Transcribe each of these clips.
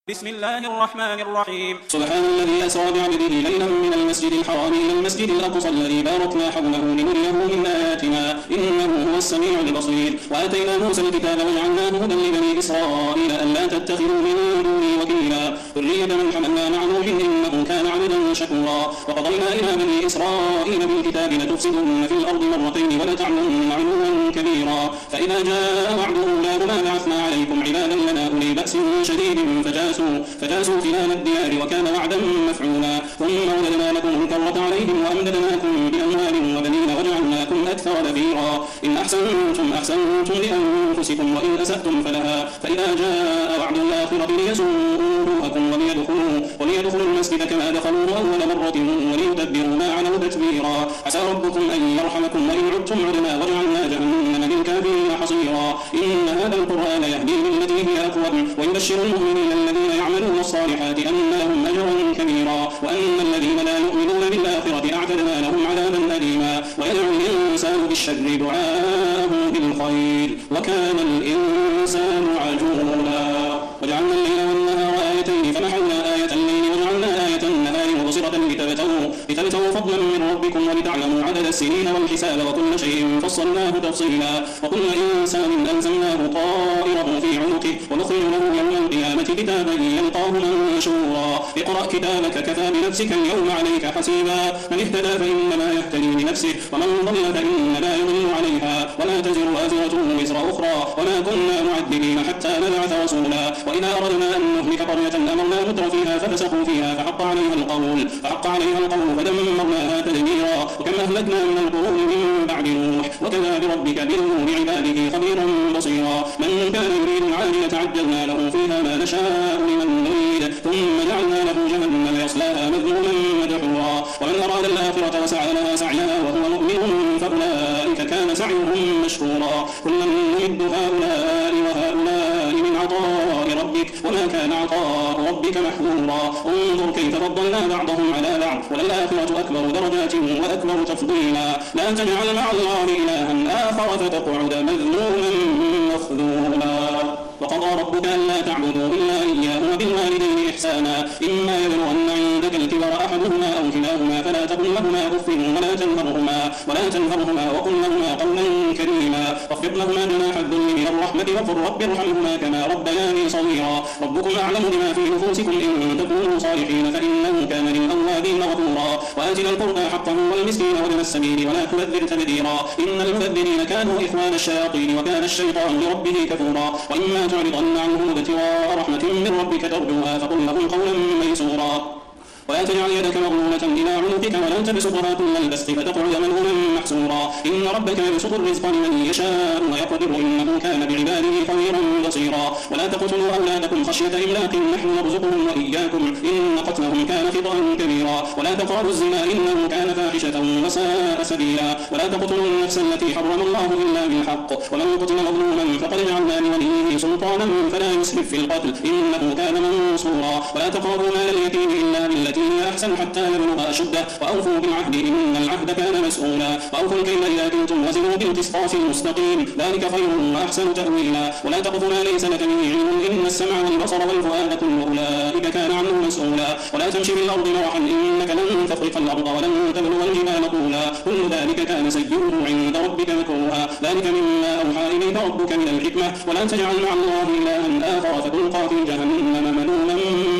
بسم الله الرحمن الرحيم. سبحان الذي أسرى بعبده ليلا من المسجد الحرام إلى المسجد الأقصى الذي باركنا حوله لنريه من آياتنا إنه هو السميع البصير. وآتينا موسى الكتاب وجعلناه هدى لبني إسرائيل ألا تتخذوا من دوني وكيلا ذرية من حملنا مع نوح إنه كان عبدا شكورا. وقضينا إلى بني إسرائيل بالكتاب لتفسدن في الأرض مرتين ولتعلن علوا كبيرا. فإذا جاء وعد أولاهما بعثنا عليكم عبادا لنا أولي بأس شديد فجاسوا خلال الديار وكان وعدا مفعولا. ثم رددنا لكم الكرة عليهم وأمددناكم بأموال وبنين وجعلناكم أكثر نفيرا. إن أحسنتم لأنفسكم وإن أسأتم فلها. فإذا جاء وعد الآخرة ليسوءوا وجوهكم وليدخلوا المسجد كما دخلوه أول مرة وليتبروا ما علوا تتبيرا. عسى ربكم أن يرحمكم وإن عدتم عدنا وجعلنا جهنم للكافرين حصيرا. إن هذا القرآن يهدي للتي هي أقوم ويبشر المؤمنين الذين يعملون الصالحات أن لهم أجرا كبيرا وأن الذين لا يؤمنون بالآخرة أعتدنا لهم عذابا أليما. ويدعو الإنسان بالشر دعاءه بالخير وكان الإنسان عجولا. وجعلنا الليل والنهار آيتين فمحونا آية الليل وجعلنا آية النهار مبصرة لتبتغوا فضلا من ربكم ولتعلموا عدد السنين والحساب وكل شيء فصلناه تفصيلا. وكل إنسان ألزمناه طائره في عنقه ونخرج له يوم القيامة كتابا يلقاه منشورا. اقرأ كتابك كفى بنفسك اليوم عليك حسيبا. من اهتدى فإنما يهتدي لنفسه ومن ضل فإنما يضل عليها ولا تزر وازرة وزر أخرى وما كنا معذبين حتى نبعث رسولا. وإذا أردنا أن نهلك قرية أمرنا متر فيها ففسقوا فيها فحق عليها القول فدمرناها تدميرا. وكم أهلكنا من القرون من بعد نوح وكفى بربك بذنوب عباده خبيرا بصيرا. من كان يريد العاجلة عجلنا له فيها ما نشاء لمن نريد ثم جعلنا له جهنم يصلاها مذموما مدحورا. ومن أراد الآخرة وسعى لها سعيها وهو مؤمن فأولئك كان سعيهم مشكورا. كلا نمد هؤلاء وهؤلاء من عطاء ربك وما كان عطاء ربك محظورا. انظر كيف فضلنا بعضهم على بعض وللآخرة أكبر درجات وأكبر تفضيلا. لا تجعل مع الله إلها آخر فتقعد مذموما مخذولا. وقضى ربك ألا تعبدوا إلا إياه وبالوالدين إحسانا. إما يبلغن عندك الكبر أحدهما أو كلاهما فلا تقل لهما أف ولا تنهرهما وقل لهما قولا كريما. واخفض لهما جناح الذل من الرحمة وقل رب ارحمهما كما ربياني صغيرا. ربكم أعلم بما في نفوسكم إن تكونوا صالحين فإنه كان للأوابين غفورا. وآتنا القربى حقه والمسكين وابن السبيل ولا تبذر تبذيرا. إن المبذرين كانوا إخوان الشياطين وكان الشيطان لربه كفورا. وإما تعرضن عنهم ابتغاء رحمة من ربك ترجوها فقل لهم قولا ميسورا. ولا تجعل يدك مغلولة إلى عنقك ولا تبسطها كل البسط فتقعد ملعونا محسورا. إن ربك يبسط الرزق لمن يشاء ويقدر إنه كان بعباده خبيرا بصيرا. ولا تقتلوا أولادكم خشية إملاق نحن نرزقهم وإياكم إن قتلهم كان خطأ كبيرا. ولا تقربوا الزنا إنه كان فاحشة وساء سبيلا. ولا تقتلوا النفس التي حرم الله إلا بالحق ومن قتل مظلوما فقد جعلنا لوليه سلطانا فلا يسرف في القتل إنه كان منصورا. ولا تقربوا مال اليتيم إلا بالتي هي أحسن حتى يبلغ أشده وأوفوا بالعهد إن العهد كان مسؤولا. وأوفوا الكيل إذا كنتم وزنوا بالقسطاس المستقيم ذلك خير وأحسن تأويلا. ولا تقف ما ليس لك به علم إن السمع والبصر والفؤاد كل أولئك كان عنه مسؤولا. ولا تمشي في الأرض مرحا إنك لن تخرق الأرض ولن تبلغ الجبال طولا كل ذلك كان سيئه عند ربك مكروها. ذلك مما أوحى إليك ربك من الحكمة. ولا تجعل مع الله إلها آخر فتلقى في جهنم ملوما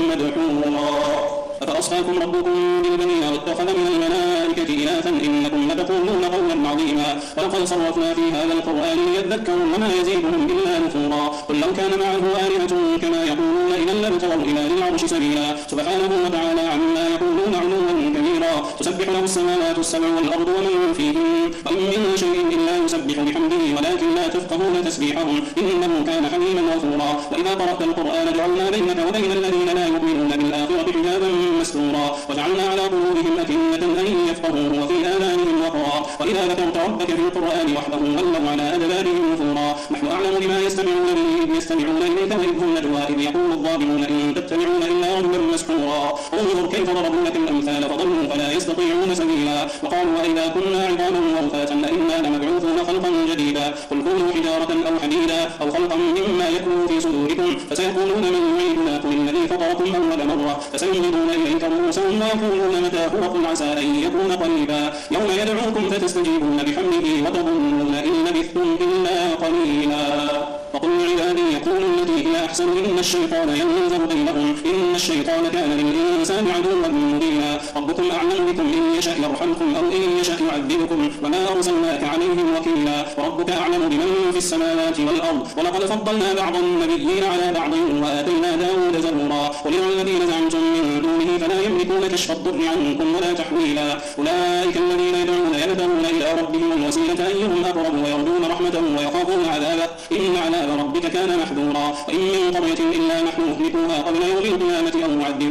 مدحورا. أفأصفاكم ربكم بالبنين واتخذ من الملائكة إناثا إنكم لتقولون قولا عظيما. ولقد صرفنا في هذا القرآن ليذكروا وما يزيدهم إلا نفورا. قل لو كان معه آلهة كما يقولون إذا لابتغوا إلى ذي العرش سبيلا. سبحانه وتعالى عما يقولون علوا كبيرا. تسبح له السماوات السبع والأرض ومن فيهن وإن من شيء إلا يسبح بحمده ولكن لا تفقهون تسبيحهم إنه كان حليما غفورا. وإذا قرأت القرآن جعلنا بينك وبين الذين لا يؤمنون بالآخرة حجابا مستورا. وجعلنا على قلوبهم أكنة أن يفقهوه وفي آذانهم وقرا. وإذا ذكرت ربك في القرآن وحده ولوا على أدبارهم نفورا. نحن أعلم بما يستمعون به إذ يستمعون إليك وإذ هم نجوى إذ يقول الظالمون إن تتبعون إلا رجلا مسحورا. مسحورا انظر كيف ضربوا لك الأمثال فضلوا فلا يستطيعون سبيلا وقالوا وإذا كنا عظاما ورفاتا أئنا لمبعوثون خلقا جديدا قل كونوا حجارة أو حديدا أو خلقا مما يكون في صدوركم فسيقولون من يعيدنا قل الذي فطركم أول مرة فسينغضون إليك رؤوسهم ويقولون متى هو قل عسى أن يكون قريبا يوم يدعوكم فتستجيبون بحمده وتظنون إن لبثتم إلا قليلا وقل لعبادي يقولوا التي هي أحسن إن الشيطان ينزغ بينهم إن الشيطان كان للإنسان عدوا مبينا ربكم أعلم بكم إن يشأ يرحمكم أو إن يشأ يعذبكم وما أرسلناك عليهم وكيلا وربك أعلم بمن في السماوات والأرض ولقد فضلنا بعض النبيين على بعض وآتينا داود زبورا قل الذين زعمتم من دونه فلا يملكون كشف الضر عنكم ولا تحويلا أولئك الذين يدعون يبتغون إلى ربهم الوسيلة أيهم أقرب ويرجون رحمته ويخافون عذابه إن عذاب ربك كان محذورا وإن من قرية إلا نحن مهلكوها قبل يوم القيامة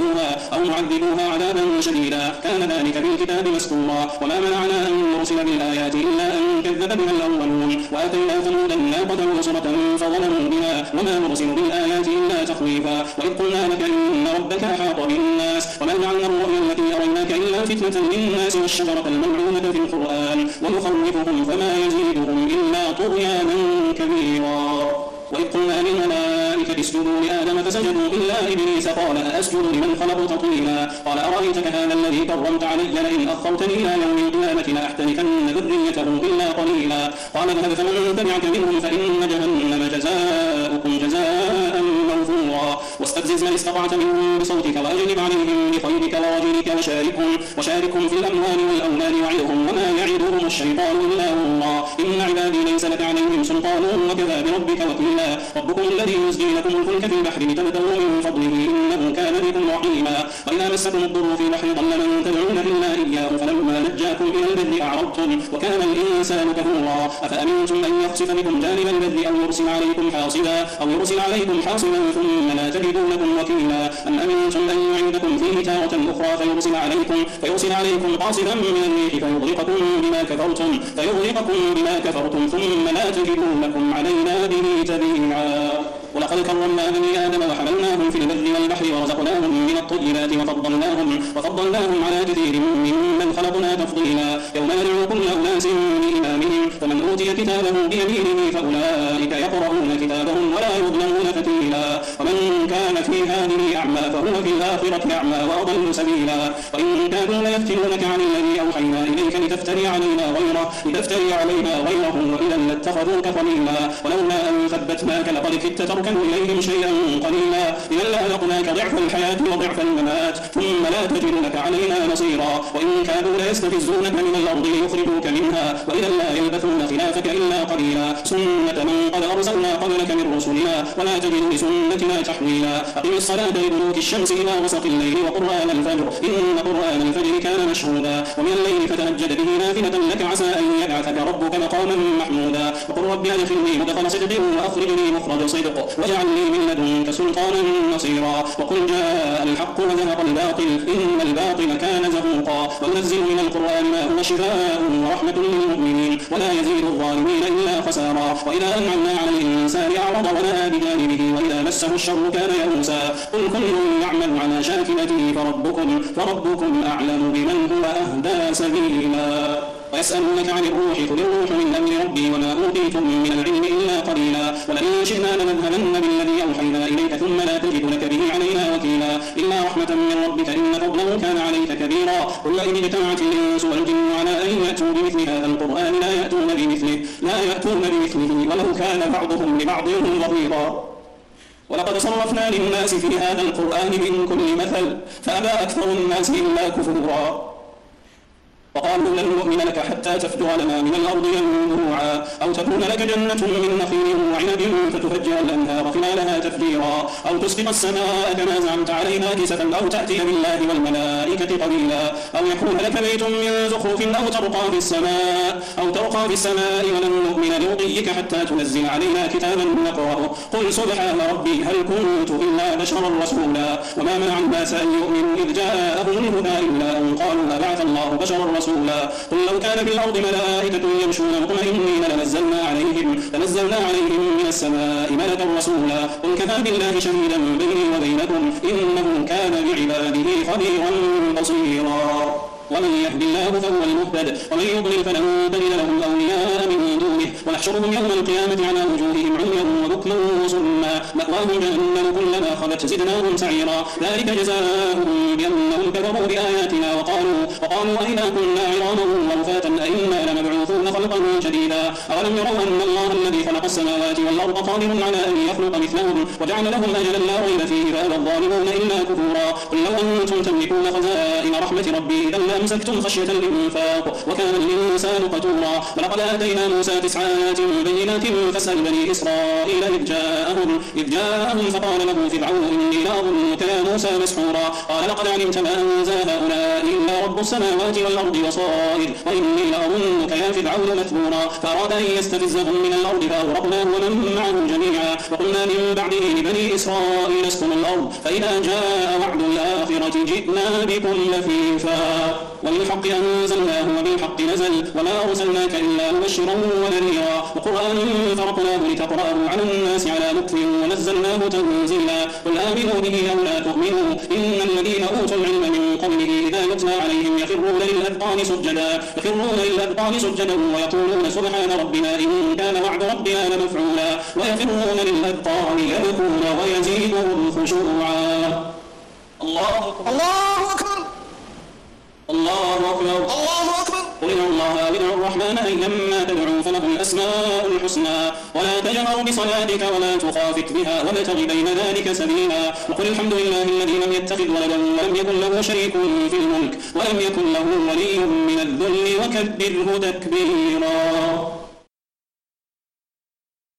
أو معذبوها عذابا شديدا كان ذلك في الكتاب مسطورا وما منعنا أن نرسل بالآيات إلا أن كذب بها الأولون وآتينا ثمود الناقة مبصرة فظلموا بها وما نرسل بالآيات إلا تخويفا وإذ قلنا لك إن ربك أحاط بالناس وما جعلنا الرؤيا التي أريناك إلا فتنة للناس والشجرة الملعونة في القرآن ونخوفهم فما يزيدهم إلا طغيانا كبيرا وإذ قلنا للملائكة اسجدوا لآدم فسجدوا إلا إبليس قال أسجد لمن خلقت طينا قال أرأيتك هذا الذي كرمت علي لئن أخرتني إلى يوم القيامة لأحتركن ذريته إلا قليلا قال اذهب فمن تبعك منهم فإن جهنم جزاؤكم جزاء موفورا واستفزز من استطعت منهم بصوتك وأجلب عليهم بخيلك ورجلك وشاركهم في الأموال والأولاد وعدهم وما يعدهم الشيطان إلا غرورا إن عبادي ليس لك عليهم سلطان وكفى بربك وكيلا ربكم الذي يزجي لكم الفلك في البحر لتبتغوا من فضله إنه كان بكم رحيما وإذا مسكم الضر في البحر ضل من تدعون إلا إياه فلما نجاكم إلى البر أعرضتم وكان الإنسان كفورا أفأمنتم أن يخسف بكم جانب البر أو يرسل عليكم حاصبا ثم لا تجدوا لكم وكيلا أم أمنتم أن يعيدكم فيه تارة أخرى فيرسل عليكم قاصفا من الريح فيغرقكم بما كفرتم ثم لا تجدوا لكم علينا به تبيعا ولقد كرمنا بني آدم وحملناهم في البر والبحر ورزقناهم من الطيبات وفضلناهم على كثير ممن خلقنا تفضيلا يوم ندعو كل أناس بإمامهم فمن أوتي كتابه بيمينه فأولئك يقرؤون كتابهم ولا يظلمون فتيلا ومن كان في هذه أعمى فهو في الآخرة أعمى وأضل سبيلا وإن كانوا ليفتنونك عن الذي أوحينا إليك لتفتري علينا غيره وإذا لاتخذوك خليلا ولولا أن ثبتناك لقد كدت تركن إليهم شيئا قليلا إذا لأذقناك ضعف الحياة وضعف الممات ثم لا تجد لك علينا نصيرا وإن كانوا ليستفزونك من الأرض ليخرجوك منها وإذا لا يلبثون خلافك إلا قليلا سنة من قد أرسلنا قبلك من رسلنا ولا تجد لسنتنا تحويلا أقم الصلاة لدلوك الشمس إلى غسق الليل وقرآن الفجر إن قرآن الفجر كان مشهودا ومن الليل فتهجد به نافلة لك عسى أن يبعثك ربك مقاما محمودا وقل رب أدخلني مدخل صدق وأخرجني مخرج صدق واجعل لي من لدنك سلطانا نصيرا وقل جاء الحق وزهق الباطل إن الباطل كان زهوقا وننزل من القرآن ما هو شفاء ورحمة للمؤمنين ولا يزيد الظالمين إلا خسارا وإذا أنعمنا على الإنسان أعرض ونأى بجانبه وإذا مسه الشر كان يئوسا قل كل يعمل على شاكلته فربكم أعلم بمن هو أهدى سبيلا ويسألونك عن الروح قل الروح من أمر ربي وما أوتيتم من العلم إلا قليلا ولئن شئنا لنذهبن بالذي أوحينا إليك ثم لا تجد لك به علينا وكيلا إلا رحمة من ربك إن فضله كان عليك كبيرا قل إن اجتمعت الإنس والجن على أن يأتوا بمثل هذا القرآن لا يأتون بمثله ولو كان بعضهم لبعض ظهيرا ولقد صرفنا للناس في هذا القرآن من كل مثل فأبى أكثر الناس إلا كفورا وقالوا لن نؤمن لك حتى تفجر لنا من الأرض ينبوعا أو تكون لك جنة من نخيل وعنب فتفجر الأنهار خلالها تفجيرا أو تسقط السماء كما زعمت علينا كسفا أو تأتي بالله والملائكة قبيلا أو يكون لك بيت من زخرف أو ترقى في السماء ولن نؤمن لرقيك حتى تنزل علينا كتابا نقرأه قل سبحان ربي هل كنت إلا بشرا رسولا وما منع الناس أن يؤمنوا إذ جاءهم الهدى إلا أن قالوا أبعث الله بشرا رسولا قل لو كان في الأرض ملائكة يمشون مطمئنين لنزلنا عليهم من السماء ملكا رسولا قل كفى بالله شهيدا بيني وبينكم إنه كان بعباده خبيرا بصيرا ومن يهد الله فهو المهتد ومن يضلل فلن تجد لهم أولياء من دونه ونحشرهم يوم القيامة على وجوههم عميا وبكما وصما مأواهم جهنم كلما خبت زدناهم سعيرا ذلك جزاؤهم بأنهم كفروا بآياتنا وقالوا أئذا كنا عظاما ورفاتا أئنا لمبعوثون خلقا جديدا أولم يروا أن الله الذي خلق السماوات والأرض قادر على أن يخلق مثلهم وجعل لهم أجلا لا ريب فيه فأبى الظالمون إلا كفورا قل لو أنتم تملكون خزائن رحمة ربي إذا لأمسكتم خشية الإنفاق وكان الإنسان قتورا ولقد آتينا موسى 9 آيات بينات فاسأل بني إسرائيل إذ جاءهم فقال له فرعون إني لأظنك يا موسى مسحورا قال لقد علمت ما أنزل هؤلاء إلا رب السماوات والأرض بصائر وإني لأظنك يا فرعون مثبورا فأراد أن يستفزهم من الأرض فأغرقناه ومن معه جميعا وقلنا من بعده لبني إسرائيل اسكنوا الأرض فإذا جاء وعد الآخرة جئنا بكم لفيفا وبالحق أنزلناه وبالحق نزل وما أرسلناك إلا مبشرا ونذيرا وقرآنا فرقناه لتقرأه على الناس على مكث ونزلناه تنزيلا قل آمنوا به أو لا تؤمنوا إن الذين أوتوا العلم من قبله إذا يتلى عليهم يخرون للأذقان سجدا ويقولون سبحان ربنا إن كان وعد ربنا لمفعولا ويخرون للأذقان يبكون ويزيدهم خشوعا الله أكبر الله أكبر قل ادعوا الله أو ادعوا الرحمن أيما تدعوا فله الأسماء الحسنى ولا تجهر بصلاتك ولا تخافت بها وابتغ بين ذلك سبيلا وقل الحمد لله الذي لم يتخذ ولدا ولم يكن له شريك في الملك ولم يكن له ولي من الذل وكبره تكبيرا